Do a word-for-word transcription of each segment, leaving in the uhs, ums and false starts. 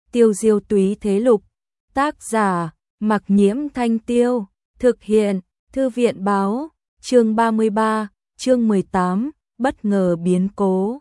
Tiêu diêu túy thế lục. Tác giả, Mặc Nhiễm Thanh Tiêu. Thực hiện, Thư viện báo. Chương ba mươi ba, chương mười tám, bất ngờ biến cố.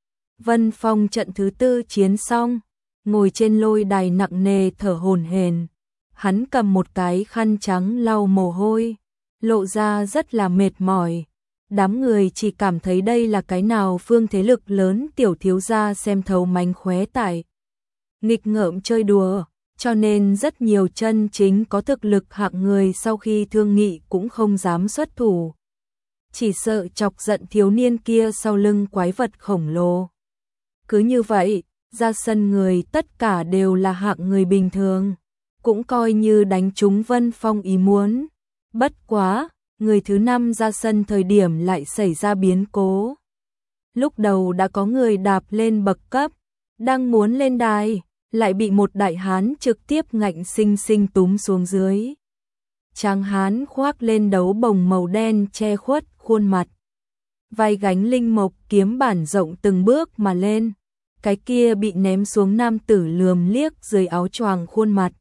Vân Phong trận thứ tư chiến xong, ngồi trên lôi đài nặng nề thở hổn hển. Hắn cầm một cái khăn trắng lau mồ hôi, lộ ra rất là mệt mỏi. Đám người chỉ cảm thấy đây là cái nào phương thế lực lớn tiểu thiếu gia xem thấu mánh khóe tại nghịch ngợm chơi đùa, cho nên rất nhiều chân chính có thực lực hạng người sau khi thương nghị cũng không dám xuất thủ. Chỉ sợ chọc giận thiếu niên kia sau lưng quái vật khổng lồ. Cứ như vậy, ra sân người tất cả đều là hạng người bình thường, cũng coi như đánh trúng Vân Phong ý muốn. Bất quá, người thứ năm ra sân thời điểm lại xảy ra biến cố. Lúc đầu đã có người đạp lên bậc cấp, đang muốn lên đài, lại bị một đại hán trực tiếp ngạnh sinh sinh túm xuống dưới. Tráng hán khoác lên đấu bồng màu đen che khuất khuôn mặt. Vai gánh linh mộc kiếm bản rộng từng bước mà lên. Cái kia bị ném xuống nam tử lườm liếc dưới áo choàng khuôn mặt.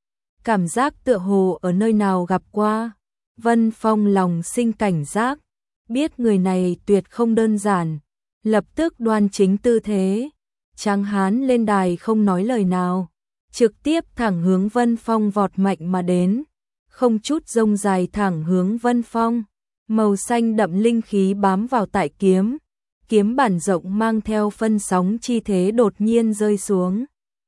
Cảm giác tựa hồ ở nơi nào gặp qua. Vân Phong lòng sinh cảnh giác, biết người này tuyệt không đơn giản, lập tức đoan chính tư thế. Tráng hán lên đài không nói lời nào, trực tiếp thẳng hướng Vân Phong vọt mạnh mà đến, không chút rông dài thẳng hướng Vân Phong. Màu xanh đậm linh khí bám vào tại kiếm, kiếm bản rộng mang theo phân sóng chi thế đột nhiên rơi xuống.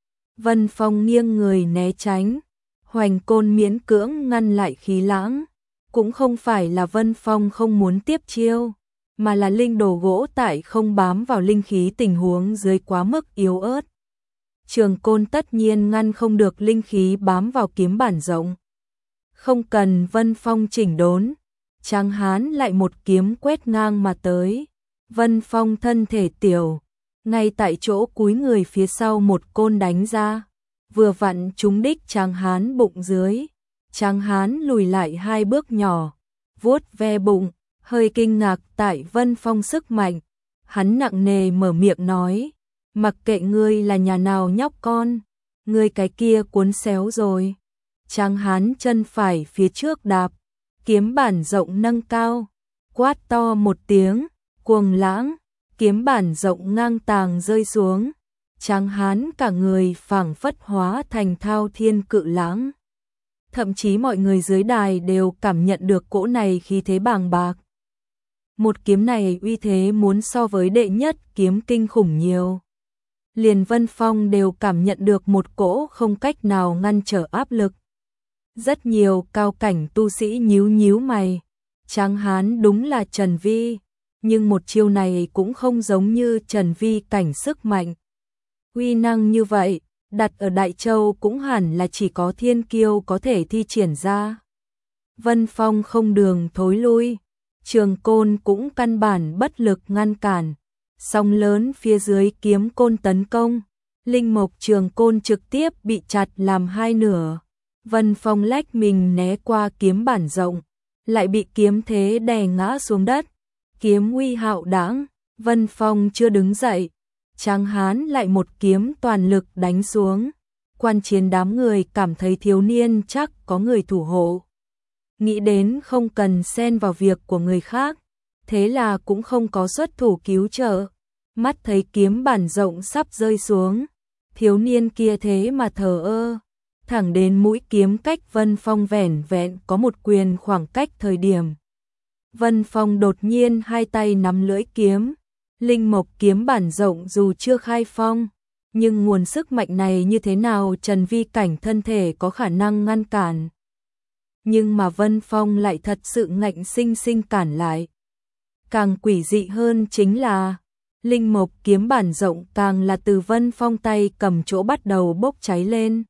Vân Phong nghiêng người né tránh, hoành côn miễn cưỡng ngăn lại khí lãng. Cũng không phải là Vân Phong không muốn tiếp chiêu, mà là linh đồ gỗ tại không bám vào linh khí tình huống dưới quá mức yếu ớt. Trường côn tất nhiên ngăn không được linh khí bám vào kiếm bản rộng. Không cần Vân Phong chỉnh đốn, tráng hán lại một kiếm quét ngang mà tới. Vân Phong thân thể tiểu, ngay tại chỗ cúi người phía sau một côn đánh ra, vừa vặn trúng đích tráng hán bụng dưới. Tráng hán lùi lại hai bước nhỏ, vuốt ve bụng, hơi kinh ngạc tại Vân Phong sức mạnh. Hắn nặng nề mở miệng nói, mặc kệ ngươi là nhà nào nhóc con, ngươi cái kia cuốn xéo rồi. Tráng hán chân phải phía trước đạp, kiếm bản rộng nâng cao, quát to một tiếng, cuồng lãng, kiếm bản rộng ngang tàng rơi xuống. Tráng hán cả người phảng phất hóa thành thao thiên cự lãng. Thậm chí mọi người dưới đài đều cảm nhận được cỗ này khí thế bàng bạc. Một kiếm này uy thế muốn so với đệ nhất kiếm kinh khủng nhiều. Liền Vân Phong đều cảm nhận được một cỗ không cách nào ngăn trở áp lực. Rất nhiều cao cảnh tu sĩ nhíu nhíu mày. Tráng hán đúng là Trần Vi, nhưng một chiêu này cũng không giống như Trần Vi cảnh sức mạnh. Uy năng như vậy, đặt ở Đại Châu cũng hẳn là chỉ có thiên kiêu có thể thi triển ra. Vân Phong không đường thối lui, trường côn cũng căn bản bất lực ngăn cản. Sóng lớn phía dưới kiếm côn tấn công, linh mộc trường côn trực tiếp bị chặt làm hai nửa. Vân Phong lách mình né qua kiếm bản rộng, lại bị kiếm thế đè ngã xuống đất. Kiếm uy hạo đãng, Vân Phong chưa đứng dậy, tráng hán lại một kiếm toàn lực đánh xuống. Quan chiến đám người cảm thấy thiếu niên chắc có người thủ hộ, nghĩ đến không cần xen vào việc của người khác, thế là cũng không có xuất thủ cứu trợ. Mắt thấy kiếm bản rộng sắp rơi xuống, thiếu niên kia thế mà thờ ơ, thẳng đến mũi kiếm cách Vân Phong vẻn vẹn có một quyền khoảng cách thời điểm. Vân Phong đột nhiên hai tay nắm lưỡi kiếm. Linh mộc kiếm bản rộng dù chưa khai phong, nhưng nguồn sức mạnh này như thế nào Trần Vi cảnh thân thể có khả năng ngăn cản. Nhưng mà Vân Phong lại thật sự ngạnh sinh sinh cản lại. Càng quỷ dị hơn chính là, linh mộc kiếm bản rộng càng là từ Vân Phong tay cầm chỗ bắt đầu bốc cháy lên.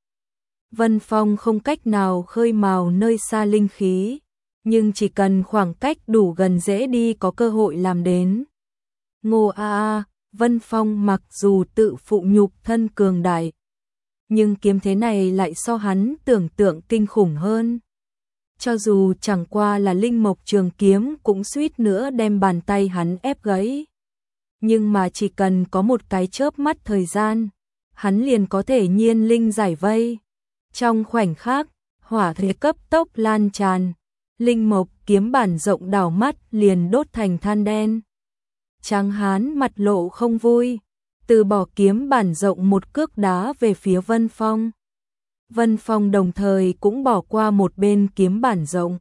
Vân Phong không cách nào khơi mào nơi xa linh khí, nhưng chỉ cần khoảng cách đủ gần dễ đi có cơ hội làm đến. Ngô a a, Vân Phong mặc dù tự phụ nhục thân cường đại, nhưng kiếm thế này lại so hắn tưởng tượng kinh khủng hơn. Cho dù chẳng qua là linh mộc trường kiếm cũng suýt nữa đem bàn tay hắn ép gãy. Nhưng mà chỉ cần có một cái chớp mắt thời gian, hắn liền có thể nhiên linh giải vây. Trong khoảnh khắc, hỏa thế cấp tốc lan tràn, linh mộc kiếm bản rộng đảo mắt liền đốt thành than đen. Tráng hán mặt lộ không vui, từ bỏ kiếm bản rộng một cước đá về phía Vân Phong. Vân Phong đồng thời cũng bỏ qua một bên kiếm bản rộng.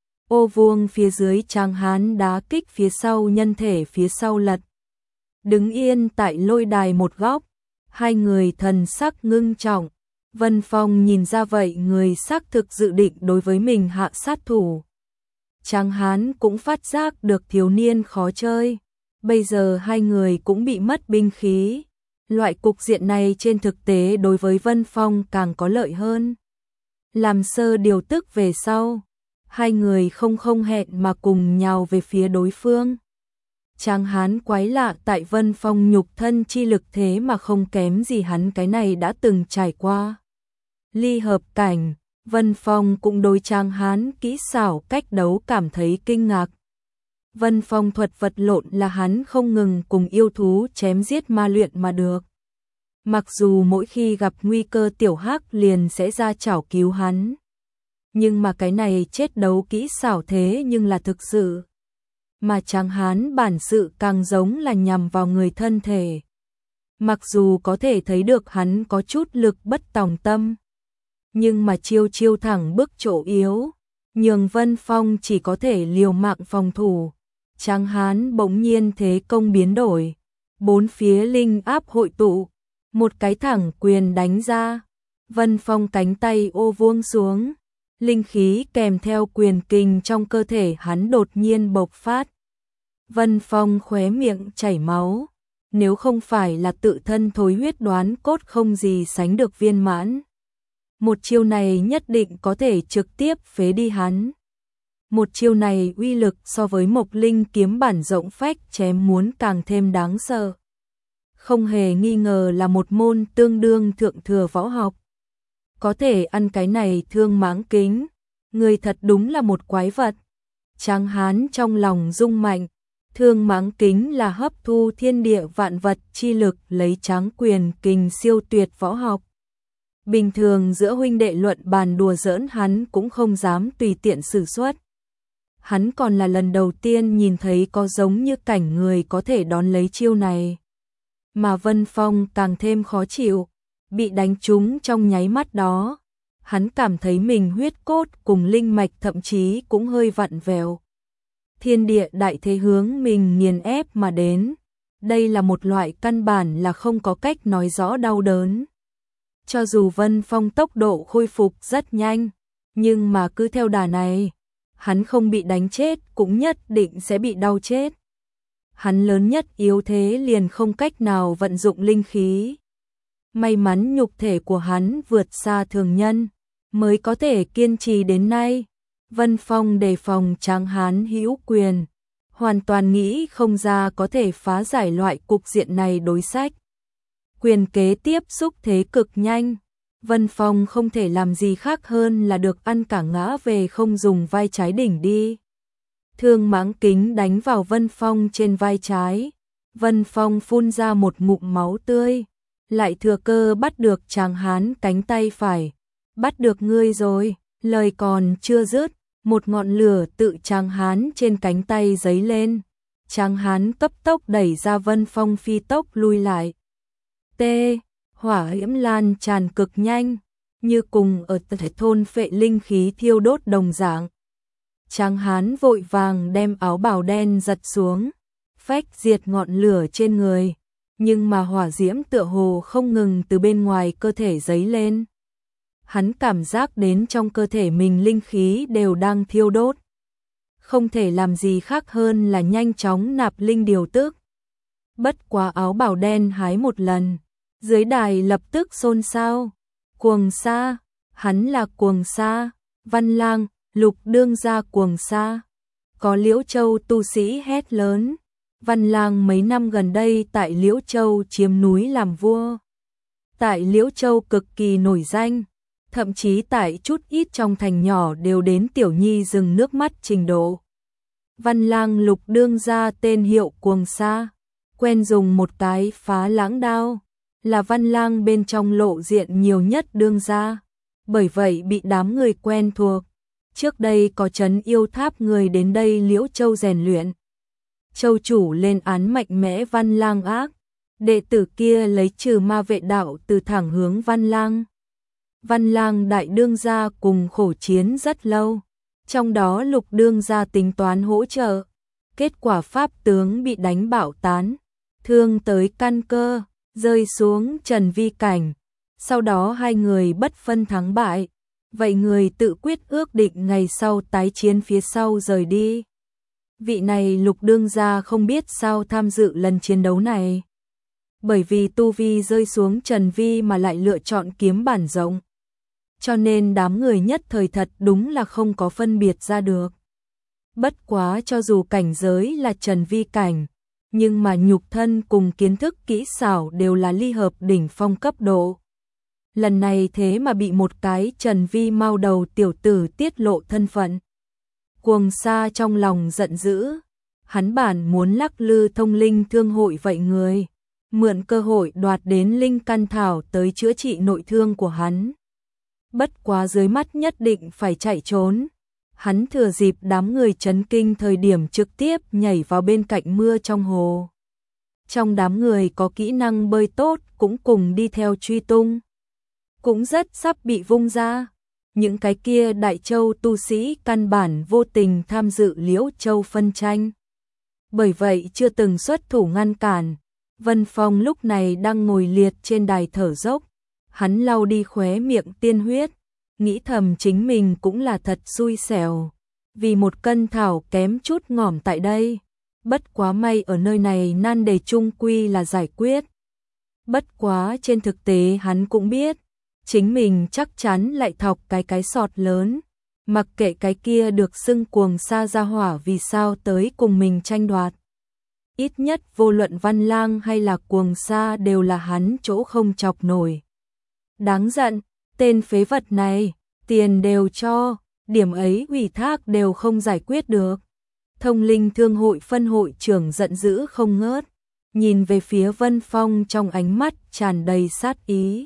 Ô vuông phía dưới tráng hán đá kích phía sau nhân thể phía sau lật. Đứng yên tại lôi đài một góc, hai người thần sắc ngưng trọng. Vân Phong nhìn ra vậy người xác thực dự định đối với mình hạ sát thủ. Tráng hán cũng phát giác được thiếu niên khó chơi. Bây giờ hai người cũng bị mất binh khí. Loại cục diện này trên thực tế đối với Vân Phong càng có lợi hơn. Làm sơ điều tức về sau, hai người không không hẹn mà cùng nhào về phía đối phương. Tráng hán quái lạ tại Vân Phong nhục thân chi lực thế mà không kém gì hắn cái này đã từng trải qua. Ly hợp cảnh, Vân Phong cũng đối tráng hán kỹ xảo cách đấu cảm thấy kinh ngạc. Vân Phong thuật vật lộn là hắn không ngừng cùng yêu thú chém giết ma luyện mà được. Mặc dù mỗi khi gặp nguy cơ tiểu hắc liền sẽ ra chảo cứu hắn. Nhưng mà cái này chết đấu kỹ xảo thế nhưng là thực sự. Mà tráng hán bản sự càng giống là nhằm vào người thân thể. Mặc dù có thể thấy được hắn có chút lực bất tòng tâm. Nhưng mà chiêu chiêu thẳng bức chỗ yếu. Nhường Vân Phong chỉ có thể liều mạng phòng thủ. Tráng hán bỗng nhiên thế công biến đổi. Bốn phía linh áp hội tụ. Một cái thẳng quyền đánh ra. Vân Phong cánh tay ô vuông xuống. Linh khí kèm theo quyền kình trong cơ thể hắn đột nhiên bộc phát. Vân Phong khóe miệng chảy máu. Nếu không phải là tự thân thối huyết đoán cốt không gì sánh được viên mãn. Một chiêu này nhất định có thể trực tiếp phế đi hắn. Một chiêu này uy lực so với Mộc Linh kiếm bản rộng phách chém muốn càng thêm đáng sợ. Không hề nghi ngờ là một môn tương đương thượng thừa võ học. Có thể ăn cái này thương mãng kính. Người thật đúng là một quái vật. Tráng hán trong lòng rung mạnh. Thương mãng kính là hấp thu thiên địa vạn vật chi lực lấy tráng quyền kình siêu tuyệt võ học. Bình thường giữa huynh đệ luận bàn đùa giỡn hắn cũng không dám tùy tiện sử xuất. Hắn còn là lần đầu tiên nhìn thấy có giống như cảnh người có thể đón lấy chiêu này. Mà Vân Phong càng thêm khó chịu, bị đánh trúng trong nháy mắt đó. Hắn cảm thấy mình huyết cốt cùng linh mạch thậm chí cũng hơi vặn vẹo. Thiên địa đại thế hướng mình nghiền ép mà đến. Đây là một loại căn bản là không có cách nói rõ đau đớn. Cho dù Vân Phong tốc độ khôi phục rất nhanh, nhưng mà cứ theo đà này, hắn không bị đánh chết cũng nhất định sẽ bị đau chết. Hắn lớn nhất yếu thế liền không cách nào vận dụng linh khí. May mắn nhục thể của hắn vượt xa thường nhân, mới có thể kiên trì đến nay. Vân Phong đề phòng tráng hán hữu quyền, hoàn toàn nghĩ không ra có thể phá giải loại cục diện này đối sách. Quyền kế tiếp xúc thế cực nhanh, Vân Phong không thể làm gì khác hơn là được ăn cả ngã về không dùng vai trái đỉnh đi. Thương mãng kính đánh vào Vân Phong trên vai trái, Vân Phong phun ra một ngụm máu tươi, lại thừa cơ bắt được tráng hán cánh tay phải. Bắt được ngươi rồi, lời còn chưa dứt, một ngọn lửa tự tráng hán trên cánh tay giấy lên. Tráng hán cấp tốc đẩy ra Vân Phong phi tốc lui lại. T. Hỏa diễm lan tràn cực nhanh, như cùng ở thể thôn phệ linh khí thiêu đốt đồng dạng. Tráng hán vội vàng đem áo bào đen giật xuống, phách diệt ngọn lửa trên người, nhưng mà hỏa diễm tựa hồ không ngừng từ bên ngoài cơ thể giấy lên. Hắn cảm giác đến trong cơ thể mình linh khí đều đang thiêu đốt. Không thể làm gì khác hơn là nhanh chóng nạp linh điều tức. Bất quá áo bào đen hái một lần, dưới đài lập tức xôn xao. Cuồng sa, hắn là cuồng sa, Văn Lang, Lục đương gia cuồng sa. Có Liễu Châu tu sĩ hét lớn. Văn Lang mấy năm gần đây tại Liễu Châu chiếm núi làm vua. Tại Liễu Châu cực kỳ nổi danh, thậm chí tại chút ít trong thành nhỏ đều đến tiểu nhi dừng nước mắt trình độ. Văn Lang Lục đương gia tên hiệu cuồng sa, quen dùng một cái phá lãng đao, là Văn Lang bên trong lộ diện nhiều nhất đương gia, bởi vậy bị đám người quen thuộc. Trước đây có trấn yêu tháp người đến đây Liễu Châu rèn luyện. Châu chủ lên án mạnh mẽ Văn Lang ác, đệ tử kia lấy trừ ma vệ đạo từ thẳng hướng Văn Lang. Văn Lang đại đương gia cùng khổ chiến rất lâu, trong đó Lục đương gia tính toán hỗ trợ, kết quả pháp tướng bị đánh bạo tán, thương tới căn cơ, rơi xuống trần vi cảnh, sau đó hai người bất phân thắng bại, vậy người tự quyết ước định ngày sau tái chiến phía sau rời đi. Vị này Lục đương gia không biết sao tham dự lần chiến đấu này, bởi vì tu vi rơi xuống trần vi mà lại lựa chọn kiếm bản rộng, cho nên đám người nhất thời thật đúng là không có phân biệt ra được. Bất quá cho dù cảnh giới là trần vi cảnh, nhưng mà nhục thân cùng kiến thức kỹ xảo đều là ly hợp đỉnh phong cấp độ. Lần này thế mà bị một cái trần vi mau đầu tiểu tử tiết lộ thân phận. Cuồng Sa trong lòng giận dữ, hắn bản muốn lắc lư thông linh thương hội vậy người, mượn cơ hội đoạt đến linh căn thảo tới chữa trị nội thương của hắn. Bất quá dưới mắt nhất định phải chạy trốn. Hắn thừa dịp đám người chấn kinh thời điểm trực tiếp nhảy vào bên cạnh mưa trong hồ. Trong đám người có kỹ năng bơi tốt cũng cùng đi theo truy tung. Cũng rất sắp bị vung ra. Những cái kia Đại Châu tu sĩ căn bản vô tình tham dự Liễu Châu phân tranh. Bởi vậy chưa từng xuất thủ ngăn cản. Vân Phong lúc này đang ngồi liệt trên đài thở dốc. Hắn lau đi khóe miệng tiên huyết, nghĩ thầm chính mình cũng là thật xui xẻo, vì một cân thảo kém chút ngỏm tại đây. Bất quá may ở nơi này nan đề chung quy là giải quyết. Bất quá trên thực tế hắn cũng biết, chính mình chắc chắn lại thọc cái cái sọt lớn, mặc kệ cái kia được xưng Cuồng Sa gia hỏa vì sao tới cùng mình tranh đoạt. Ít nhất vô luận Văn Lang hay là Cuồng Sa đều là hắn chỗ không chọc nổi. Đáng giận, tên phế vật này, tiền đều cho, điểm ấy ủy thác đều không giải quyết được. Thông linh thương hội phân hội trưởng giận dữ không ngớt, nhìn về phía Vân Phong trong ánh mắt tràn đầy sát ý.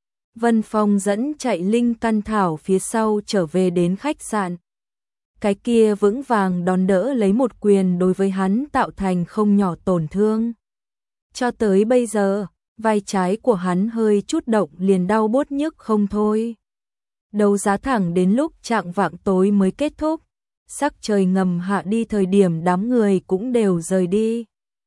Vân Phong dẫn chạy linh căn thảo phía sau trở về đến khách sạn. Cái kia vững vàng đón đỡ lấy một quyền đối với hắn tạo thành không nhỏ tổn thương. Cho tới bây giờ, vai trái của hắn hơi chút động liền đau bốt nhức không thôi. Đấu giá thẳng đến lúc chạng vạng tối mới kết thúc, sắc trời ngầm hạ đi thời điểm đám người cũng đều rời đi.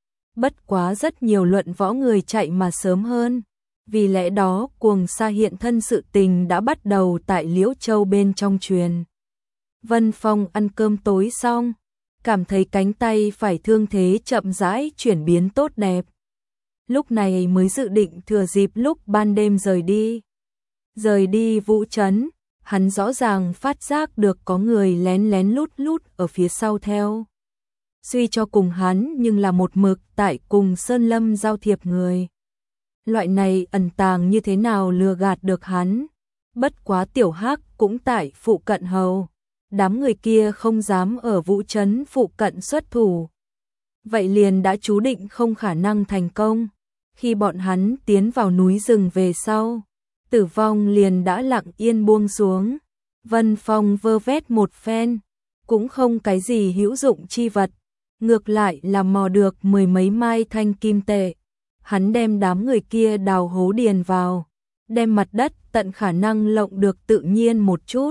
Bất quá rất nhiều luận võ người chạy mà sớm hơn, vì lẽ đó Cuồng Sa hiện thân sự tình đã bắt đầu tại Liễu Châu bên trong truyền. Vân Phong ăn cơm tối xong, cảm thấy cánh tay phải thương thế chậm rãi chuyển biến tốt đẹp. Lúc này mới dự định thừa dịp lúc ban đêm rời đi. Rời đi Vũ Trấn, hắn rõ ràng phát giác được có người lén lén lút lút ở phía sau theo. Suy cho cùng hắn nhưng là một mực tại cùng Sơn Lâm giao thiệp người. Loại này ẩn tàng như thế nào lừa gạt được hắn. Bất quá Tiểu Hắc cũng tại phụ cận hầu. Đám người kia không dám ở Vũ Trấn phụ cận xuất thủ. Vậy liền đã chú định không khả năng thành công. Khi bọn hắn tiến vào núi rừng về sau, Tử Vong liền đã lặng yên buông xuống. Vân Phong vơ vét một phen, cũng không cái gì hữu dụng chi vật, ngược lại là mò được mười mấy mai thanh kim tệ. Hắn đem đám người kia đào hố điền vào, đem mặt đất tận khả năng lộng được tự nhiên một chút.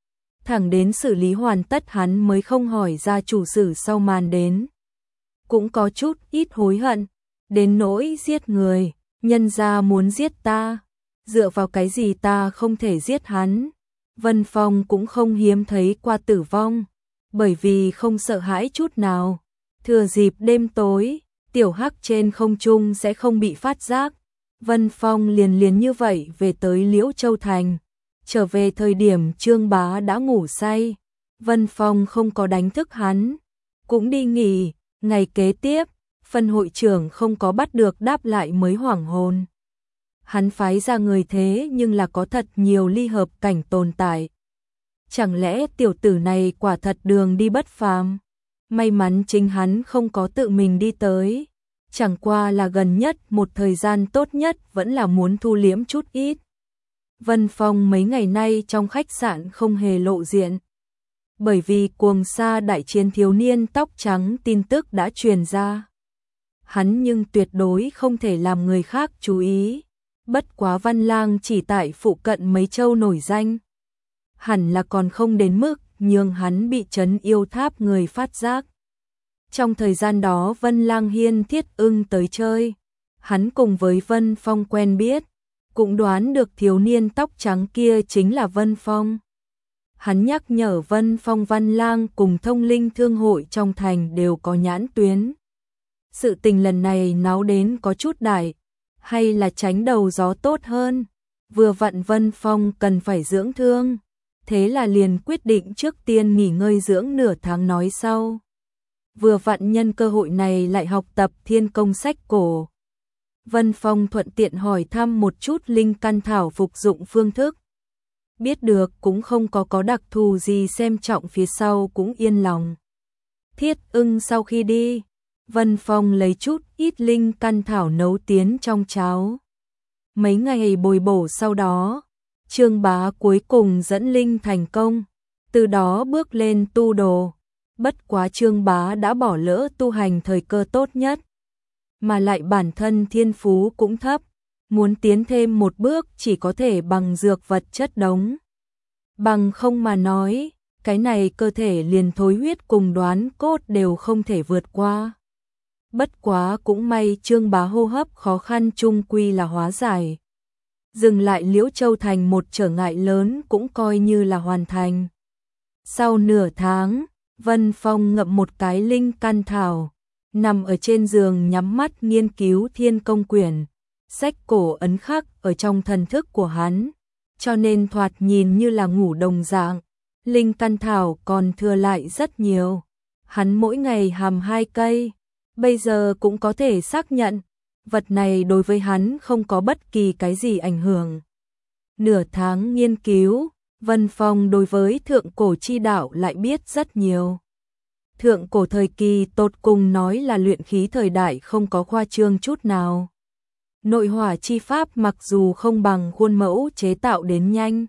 Thẳng đến xử lý hoàn tất hắn mới không hỏi ra chủ sử sau màn đến. Cũng có chút ít hối hận, đến nỗi giết người, nhân ra muốn giết ta, dựa vào cái gì ta không thể giết hắn. Vân Phong cũng không hiếm thấy qua Tử Vong, bởi vì không sợ hãi chút nào. Thừa dịp đêm tối, Tiểu Hắc trên không trung sẽ không bị phát giác. Vân Phong liền liền như vậy về tới Liễu Châu Thành. Trở về thời điểm Trương Bá đã ngủ say, Vân Phong không có đánh thức hắn, cũng đi nghỉ. Ngày kế tiếp, phân hội trưởng không có bắt được đáp lại mới hoảng hồn. Hắn phái ra người thế nhưng là có thật nhiều ly hợp cảnh tồn tại. Chẳng lẽ tiểu tử này quả thật đường đi bất phàm? May mắn chính hắn không có tự mình đi tới. chẳng qua là gần nhất một thời gian tốt nhất vẫn là muốn thu liễm chút ít. Vân Phong mấy ngày nay trong khách sạn không hề lộ diện. Bởi vì cuồng sa đại chiến thiếu niên tóc trắng tin tức đã truyền ra. Hắn nhưng tuyệt đối không thể làm người khác chú ý. Bất quá Văn Lang chỉ tại phụ cận mấy châu nổi danh. Hẳn là còn không đến mức nhưng hắn bị trấn yêu tháp người phát giác. Trong thời gian đó Vân Lang hiên Thiết Ưng tới chơi. Hắn cùng với Vân Phong quen biết. Cũng đoán được thiếu niên tóc trắng kia chính là Vân Phong. Hắn nhắc nhở Vân Phong Văn Lang cùng thông linh thương hội trong thành đều có nhãn tuyến. Sự tình lần này náo đến có chút đại, hay là tránh đầu gió tốt hơn. Vừa vặn Vân Phong cần phải dưỡng thương, thế là liền quyết định trước tiên nghỉ ngơi dưỡng nửa tháng nói sau. Vừa vặn nhân cơ hội này lại học tập thiên công sách cổ. Vân Phong thuận tiện hỏi thăm một chút linh căn thảo phục dụng phương thức. Biết được cũng không có có đặc thù gì xem trọng phía sau cũng yên lòng. Thiết Ưng sau khi đi, Vân Phong lấy chút ít linh căn thảo nấu tiến trong cháo. Mấy ngày bồi bổ sau đó, Trương Bá cuối cùng dẫn linh thành công, từ đó bước lên tu đồ. Bất quá Trương Bá đã bỏ lỡ tu hành thời cơ tốt nhất, mà lại bản thân thiên phú cũng thấp, muốn tiến thêm một bước chỉ có thể bằng dược vật chất đống. Bằng không mà nói, cái này cơ thể liền thối huyết cùng đoán cốt đều không thể vượt qua. Bất quá cũng may Trương Bá hô hấp khó khăn chung quy là hóa giải. Dừng lại Liễu Châu thành một trở ngại lớn cũng coi như là hoàn thành. Sau nửa tháng, Vân Phong ngậm một cái linh căn thảo, nằm ở trên giường nhắm mắt nghiên cứu thiên công quyển, sách cổ ấn khắc ở trong thần thức của hắn, cho nên thoạt nhìn như là ngủ đồng dạng. Linh căn thảo còn thừa lại rất nhiều, hắn mỗi ngày hàm hai cây, bây giờ cũng có thể xác nhận, vật này đối với hắn không có bất kỳ cái gì ảnh hưởng. Nửa tháng nghiên cứu, Vân Phong đối với thượng cổ chi đạo lại biết rất nhiều. Thượng cổ thời kỳ tột cùng nói là luyện khí thời đại không có khoa trương chút nào. Nội hỏa chi pháp mặc dù không bằng khuôn mẫu chế tạo đến nhanh,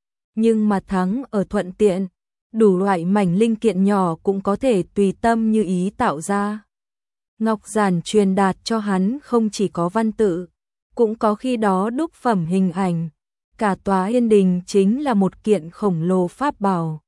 nhưng mà thắng ở thuận tiện, đủ loại mảnh linh kiện nhỏ cũng có thể tùy tâm như ý tạo ra. Ngọc giản truyền đạt cho hắn không chỉ có văn tự, cũng có khi đó đúc phẩm hình ảnh. Cả tòa Yên Đình chính là một kiện khổng lồ pháp bảo.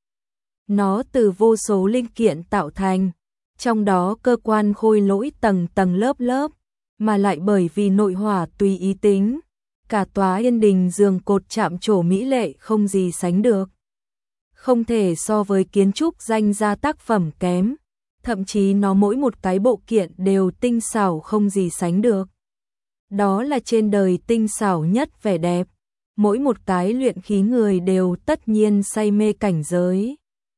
Nó từ vô số linh kiện tạo thành, trong đó cơ quan khôi lỗi tầng tầng lớp lớp, mà lại bởi vì nội hỏa tùy ý tính, cả tòa Yên Đình giường cột chạm trổ mỹ lệ không gì sánh được. Không thể so với kiến trúc danh gia tác phẩm kém, thậm chí nó mỗi một cái bộ kiện đều tinh xảo không gì sánh được. Đó là trên đời tinh xảo nhất vẻ đẹp, mỗi một cái luyện khí người đều tất nhiên say mê cảnh giới.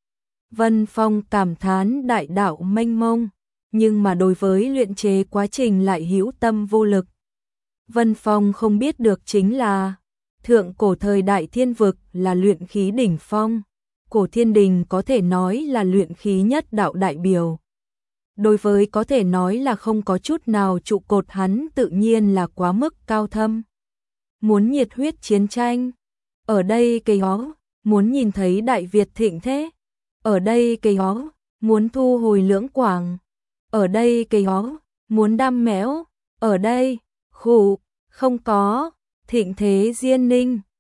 Vân Phong cảm thán đại đạo mênh mông, nhưng mà đối với luyện chế quá trình lại hữu tâm vô lực. Vân Phong không biết được chính là, thượng cổ thời đại thiên vực là luyện khí đỉnh phong, cổ thiên đình có thể nói là luyện khí nhất đạo đại biểu. Đối với có thể nói là không có chút nào trụ cột hắn tự nhiên là quá mức cao thâm. Muốn nhiệt huyết chiến tranh, ở đây cây hó, muốn nhìn thấy Đại Việt thịnh thế, ở đây cây hó, muốn thu hồi lưỡng quảng, ở đây cây hó, muốn đam méo, ở đây, khủ, không có, thịnh thế diên ninh.